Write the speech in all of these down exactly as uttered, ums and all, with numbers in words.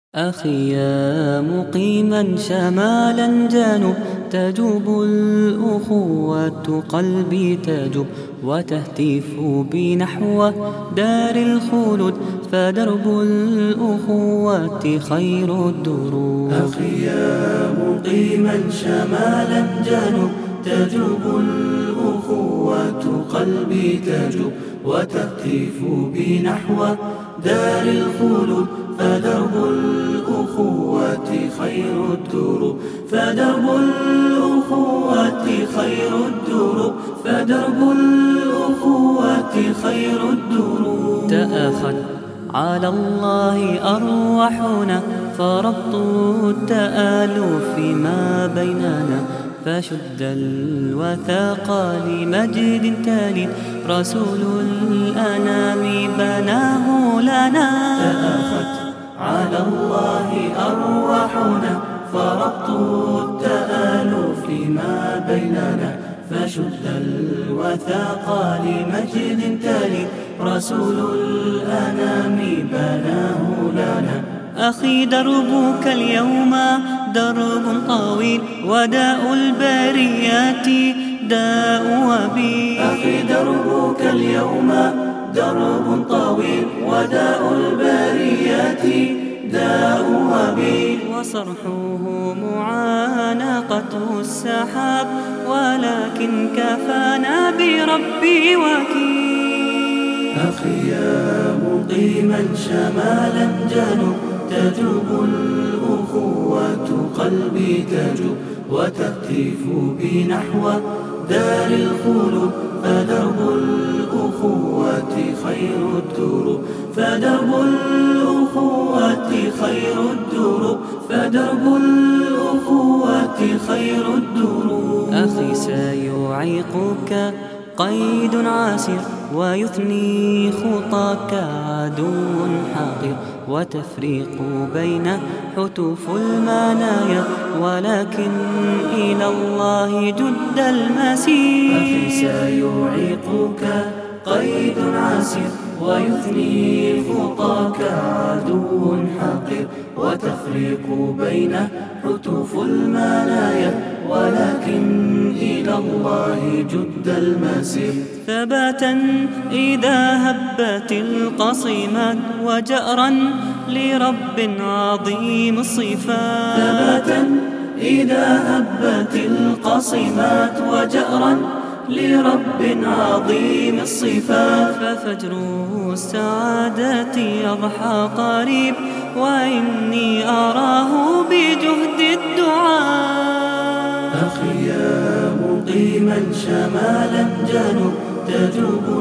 أخي يا مقيما شمالا جنوب، تجوب الأخوة قلبي تجوب، وتهتف بي نحو دار الخلود، فدرب الأخوة خير الدروب. أخي يا مقيما شمالا جنوب، تجوب الأخوة قلبي تجوب، وتهتف بي نحو دار الخلود، فدرب الأخوة خير الدروب، فدرب الأخوة خير الدروب، فدرب الأخوة خير الدروب. تأخت على الله أرواحنا، فربط التآلف ما بيننا، فشد الوثاق لمجد تالي، رسول الأنام بناه لنا. تأخت على الله أرواحنا، فربط التآلف ما بيننا، فشد الوثاق لمجد تالي، رسول الأنام بناه لنا. أخي دربك اليوم درب طويل، وداء البريات داء وبيل. أخي دربك اليوم درب طويل، وداء البريات داء وبيل. وصرحه معانقة السحاب، ولكن كفانا بربي وكيل. أخي يا مقيما شمالا جنوب، تجوب الأخوة قلبي تجوب، وتهتف بي نحو دار الخلود، فدرب الأخوة خير الدروب، فدرب الأخوة خير الدروب، فدرب الأخوة خير الدروب. أخي سيعيقك قيد عاسر، ويثني خطاك عدو حاقر، وتفريق بين حتوف المنايا، ولكن إلى الله جد المسير. أخي سيعيقك قيد عاسر، ويثني خطاك عدو حاقر، وتفريق بين حتوف المنايا، ولكن إلى الله جد المسير. ثباتا إذا هبت القصيمات، وجأرا لرب عظيم الصفات. ثباتا إذا هبت القصيمات، وجأرا لرب عظيم الصفات. ففجر السعادة يضحى قريب، وإني أراه بجهد الدعاء. أخي يا مقيما شمالا جنوب، تجوب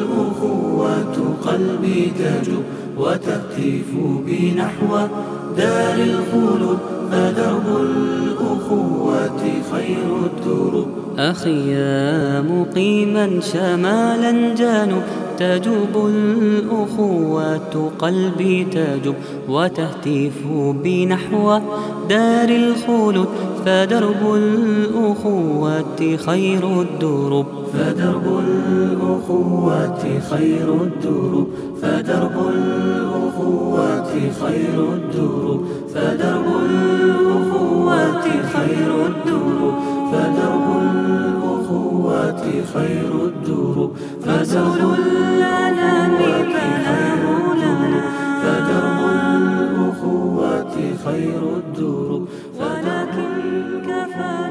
الأخوة قلبي تجوب، وتهتف بي نحو دار الخلود، فدرب الأخوة خير الدروب. أخي يا مقيما شمالا جنوب، تجوب الأخوة قلبي تجوب، وتهتف بي نحو دار الخلود، فدرب الأخوة خير الدروب، فدرب الأخوة خير الدروب، فدرب الأخوة خير الدروب، فدرب الأخوة خير الدروب، فدرب الأخوة خير الدروب، رسول الأنام بناه لنا. فدرب الأخوة خير الدروب، ولكن كفى